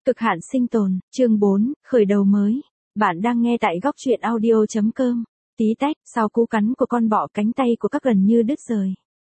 Cực hạn sinh tồn, chương 4, khởi đầu mới. Bạn đang nghe tại góc truyện audio.com. Tí tách, sau cú cắn của con bọ cánh tay của các gần như đứt rời.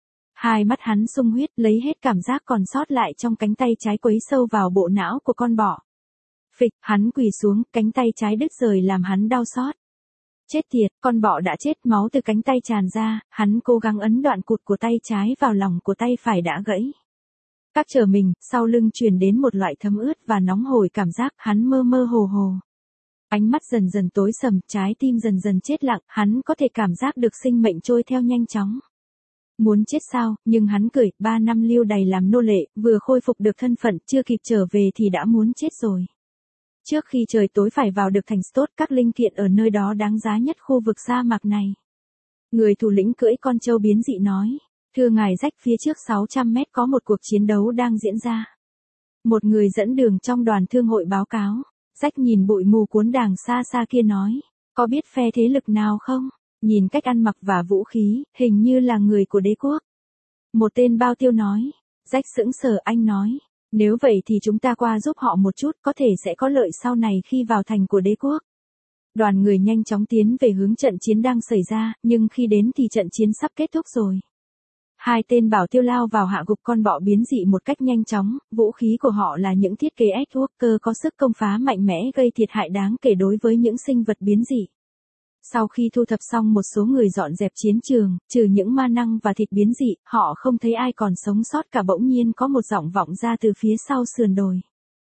Hai mắt hắn sung huyết lấy hết cảm giác còn sót lại trong cánh tay trái quấy sâu vào bộ não của con bọ. Phịch, hắn quỳ xuống, cánh tay trái đứt rời làm hắn đau xót. Chết tiệt, con bọ đã chết, máu từ cánh tay tràn ra, hắn cố gắng ấn đoạn cụt của tay trái vào lòng của tay phải đã gãy. Các trở mình, sau lưng truyền đến một loại thấm ướt và nóng hổi cảm giác, hắn mơ mơ hồ hồ. Ánh mắt dần dần tối sầm, trái tim dần dần chết lặng, hắn có thể cảm giác được sinh mệnh trôi theo nhanh chóng. Muốn chết sao, nhưng hắn cười, 3 năm lưu đày làm nô lệ, vừa khôi phục được thân phận, chưa kịp trở về thì đã muốn chết rồi. Trước khi trời tối phải vào được thành Stott, các linh kiện ở nơi đó đáng giá nhất khu vực sa mạc này. Người thủ lĩnh cưỡi con trâu biến dị nói. Thưa ngài Rách, phía trước 600 mét có một cuộc chiến đấu đang diễn ra. Một người dẫn đường trong đoàn thương hội báo cáo. Rách nhìn bụi mù cuốn đàng xa xa kia nói. Có biết phe thế lực nào không? Nhìn cách ăn mặc và vũ khí, hình như là người của đế quốc. Một tên bao tiêu nói. Rách sững sờ, anh nói. Nếu vậy thì chúng ta qua giúp họ một chút, có thể sẽ có lợi sau này khi vào thành của đế quốc. Đoàn người nhanh chóng tiến về hướng trận chiến đang xảy ra, nhưng khi đến thì trận chiến sắp kết thúc rồi. Hai tên bảo tiêu lao vào hạ gục con bọ biến dị một cách nhanh chóng, vũ khí của họ là những thiết kế Edgeworker có sức công phá mạnh mẽ gây thiệt hại đáng kể đối với những sinh vật biến dị. Sau khi thu thập xong một số người dọn dẹp chiến trường, trừ những ma năng và thịt biến dị, họ không thấy ai còn sống sót cả. Bỗng nhiên có một giọng vọng ra từ phía sau sườn đồi.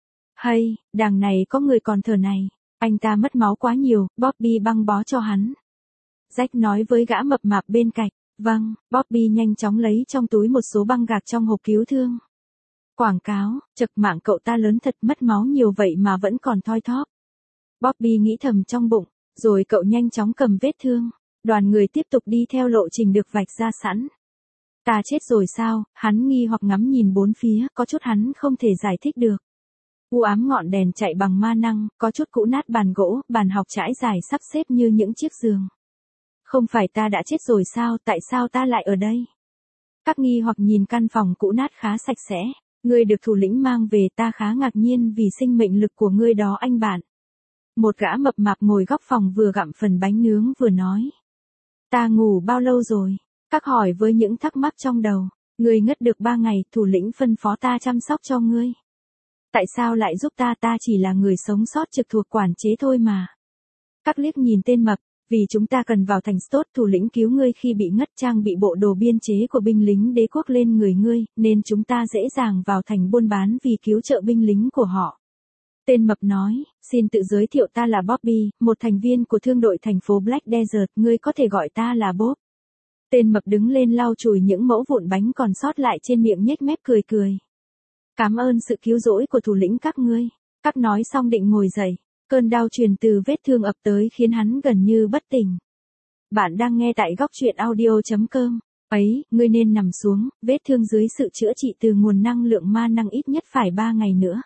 Hay, đằng này có người còn thở này, anh ta mất máu quá nhiều, Bobby băng bó cho hắn. Jack nói với gã mập mạp bên cạnh. Vâng, Bobby nhanh chóng lấy trong túi một số băng gạc trong hộp cứu thương. Quảng cáo, chật mạng cậu ta lớn thật, mất máu nhiều vậy mà vẫn còn thoi thóp. Bobby nghĩ thầm trong bụng, rồi cậu nhanh chóng cầm vết thương. Đoàn người tiếp tục đi theo lộ trình được vạch ra sẵn. Ta chết rồi sao, hắn nghi hoặc ngắm nhìn bốn phía, có chút hắn không thể giải thích được. U ám ngọn đèn chạy bằng ma năng, có chút cũ nát bàn gỗ, bàn học trải dài sắp xếp như những chiếc giường. Không phải ta đã chết rồi sao, tại sao ta lại ở đây? Các nghi hoặc nhìn căn phòng cũ nát khá sạch sẽ. Ngươi được thủ lĩnh mang về, ta khá ngạc nhiên vì sinh mệnh lực của ngươi đó anh bạn. Một gã mập mạp ngồi góc phòng vừa gặm phần bánh nướng vừa nói. Ta ngủ bao lâu rồi? Các hỏi với những thắc mắc trong đầu. Ngươi ngất được 3 ngày, thủ lĩnh phân phó ta chăm sóc cho ngươi. Tại sao lại giúp ta, ta chỉ là người sống sót trực thuộc quản chế thôi mà. Các liếc nhìn tên mập. Vì chúng ta cần vào thành Stott, thủ lĩnh cứu ngươi khi bị ngất, trang bị bộ đồ biên chế của binh lính đế quốc lên người ngươi, nên chúng ta dễ dàng vào thành buôn bán vì cứu trợ binh lính của họ. Tên mập nói, xin tự giới thiệu, ta là Bobby, một thành viên của thương đội thành phố Black Desert, ngươi có thể gọi ta là Bob. Tên mập đứng lên lau chùi những mẫu vụn bánh còn sót lại trên miệng, nhếch mép cười cười. Cảm ơn sự cứu rỗi của thủ lĩnh các ngươi. Các nói xong định ngồi dậy. Cơn đau truyền từ vết thương ập tới khiến hắn gần như bất tỉnh. Bạn đang nghe tại góc truyện audio.com. Ấy, ngươi nên nằm xuống, vết thương dưới sự chữa trị từ nguồn năng lượng ma năng ít nhất phải 3 ngày nữa.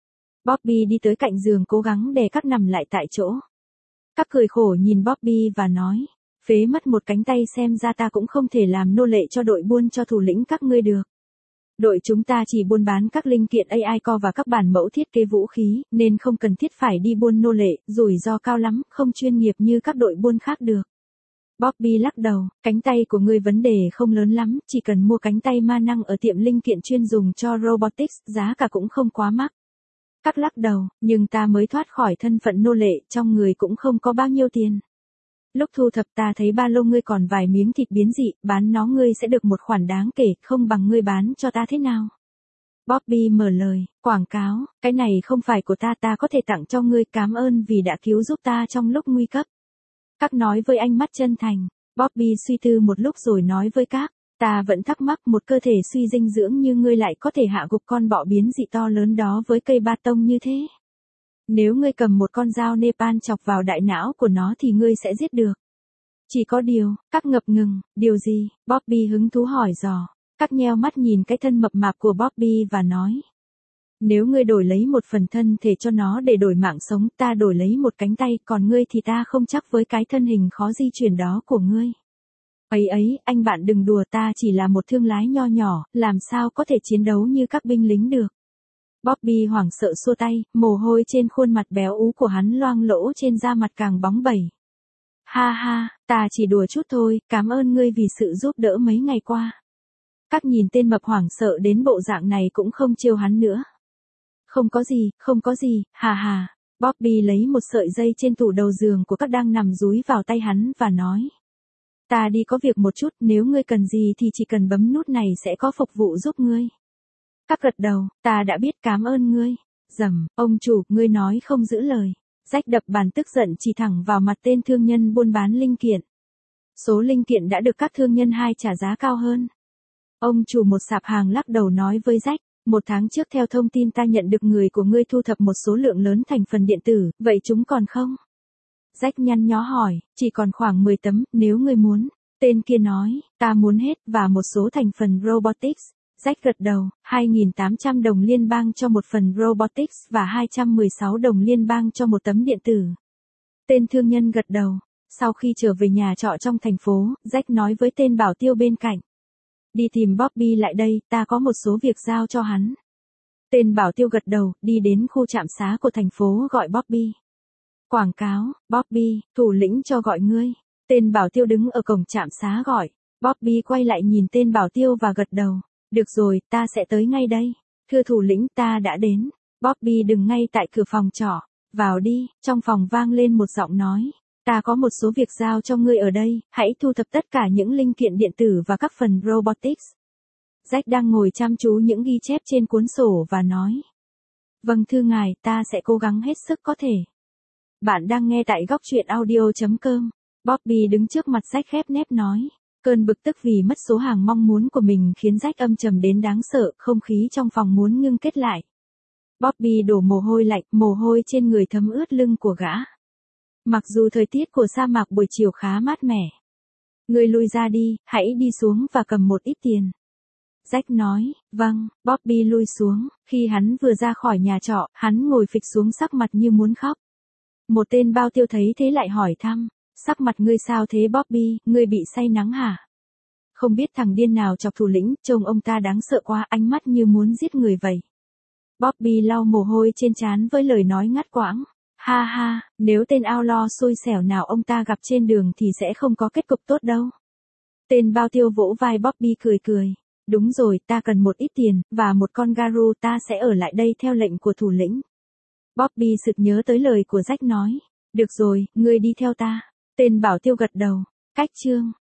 Bobby đi tới cạnh giường cố gắng đè các nằm lại tại chỗ. Các cười khổ nhìn Bobby và nói, phế mất một cánh tay xem ra ta cũng không thể làm nô lệ cho đội buôn cho thủ lĩnh các ngươi được. Đội chúng ta chỉ buôn bán các linh kiện AI Core và các bản mẫu thiết kế vũ khí, nên không cần thiết phải đi buôn nô lệ, rủi ro cao lắm, không chuyên nghiệp như các đội buôn khác được. Bobby lắc đầu, cánh tay của ngươi vấn đề không lớn lắm, chỉ cần mua cánh tay ma năng ở tiệm linh kiện chuyên dùng cho robotics, giá cả cũng không quá mắc. Các lắc đầu, nhưng ta mới thoát khỏi thân phận nô lệ, trong người cũng không có bao nhiêu tiền. Lúc thu thập ta thấy ba lô ngươi còn vài miếng thịt biến dị, bán nó ngươi sẽ được một khoản đáng kể, không bằng ngươi bán cho ta thế nào? Bobby mở lời, quảng cáo, cái này không phải của ta, ta có thể tặng cho ngươi, cảm ơn vì đã cứu giúp ta trong lúc nguy cấp. Các nói với ánh mắt chân thành. Bobby suy tư một lúc rồi nói với các, ta vẫn thắc mắc một cơ thể suy dinh dưỡng như ngươi lại có thể hạ gục con bọ biến dị to lớn đó với cây ba tông như thế. Nếu ngươi cầm một con dao Nepal chọc vào đại não của nó thì ngươi sẽ giết được. Chỉ có điều, các ngập ngừng, điều gì? Bobby hứng thú hỏi dò. Các nheo mắt nhìn cái thân mập mạp của Bobby và nói. Nếu ngươi đổi lấy một phần thân thể cho nó để đổi mạng sống, ta đổi lấy một cánh tay, còn ngươi thì ta không chắc với cái thân hình khó di chuyển đó của ngươi. Ấy, anh bạn đừng đùa, ta chỉ là một thương lái nho nhỏ, làm sao có thể chiến đấu như các binh lính được. Bobby hoảng sợ xua tay, mồ hôi trên khuôn mặt béo ú của hắn loang lỗ trên da mặt càng bóng bẩy. Ha ha, ta chỉ đùa chút thôi, cảm ơn ngươi vì sự giúp đỡ mấy ngày qua. Các nhìn tên mập hoảng sợ đến bộ dạng này cũng không trêu hắn nữa. Không có gì, hà hà. Bobby lấy một sợi dây trên tủ đầu giường của các đang nằm dúi vào tay hắn và nói. Ta đi có việc một chút, nếu ngươi cần gì thì chỉ cần bấm nút này sẽ có phục vụ giúp ngươi. Các gật đầu, ta đã biết, cảm ơn ngươi. Dầm, ông chủ, ngươi nói không giữ lời. Jack đập bàn tức giận chỉ thẳng vào mặt tên thương nhân buôn bán linh kiện. Số linh kiện đã được các thương nhân hai trả giá cao hơn. Ông chủ một sạp hàng lắc đầu nói với Jack, 1 tháng trước theo thông tin ta nhận được người của ngươi thu thập một số lượng lớn thành phần điện tử, vậy chúng còn không? Jack nhăn nhó hỏi, chỉ còn khoảng 10 tấm, nếu ngươi muốn. Tên kia nói, ta muốn hết, và một số thành phần robotics. Jack gật đầu, 2.800 đồng liên bang cho một phần robotics và 216 đồng liên bang cho một tấm điện tử. Tên thương nhân gật đầu. Sau khi trở về nhà trọ trong thành phố, Jack nói với tên bảo tiêu bên cạnh. Đi tìm Bobby lại đây, ta có một số việc giao cho hắn. Tên bảo tiêu gật đầu, đi đến khu trạm xá của thành phố gọi Bobby. Quảng cáo, Bobby, thủ lĩnh cho gọi ngươi. Tên bảo tiêu đứng ở cổng trạm xá gọi. Bobby quay lại nhìn tên bảo tiêu và gật đầu. Được rồi, ta sẽ tới ngay đây. Thưa thủ lĩnh, ta đã đến. Bobby đứng ngay tại cửa phòng trọ. Vào đi, trong phòng vang lên một giọng nói. Ta có một số việc giao cho ngươi ở đây, hãy thu thập tất cả những linh kiện điện tử và các phần robotics. Jack đang ngồi chăm chú những ghi chép trên cuốn sổ và nói. Vâng thưa ngài, ta sẽ cố gắng hết sức có thể. Bạn đang nghe tại góc truyện audio.com. Bobby đứng trước mặt Jack khép nép nói. Cơn bực tức vì mất số hàng mong muốn của mình khiến Jack âm trầm đến đáng sợ, không khí trong phòng muốn ngưng kết lại. Bobby đổ mồ hôi lạnh, mồ hôi trên người thấm ướt lưng của gã. Mặc dù thời tiết của sa mạc buổi chiều khá mát mẻ. Ngươi lui ra đi, hãy đi xuống và cầm một ít tiền. Jack nói, vâng, Bobby lui xuống, khi hắn vừa ra khỏi nhà trọ, hắn ngồi phịch xuống sắc mặt như muốn khóc. Một tên bao tiêu thấy thế lại hỏi thăm, sắc mặt ngươi sao thế Bobby, ngươi bị say nắng hả? Không biết thằng điên nào chọc thủ lĩnh, trông ông ta đáng sợ quá, ánh mắt như muốn giết người vậy. Bobby lau mồ hôi trên trán với lời nói ngắt quãng. Ha ha, nếu tên outlaw xui xẻo nào ông ta gặp trên đường thì sẽ không có kết cục tốt đâu. Tên bao tiêu vỗ vai Bobby cười cười. Đúng rồi, ta cần một ít tiền, và một con garu, ta sẽ ở lại đây theo lệnh của thủ lĩnh. Bobby sực nhớ tới lời của Jack nói. Được rồi, ngươi đi theo ta. Tên bảo tiêu gật đầu. Cách chương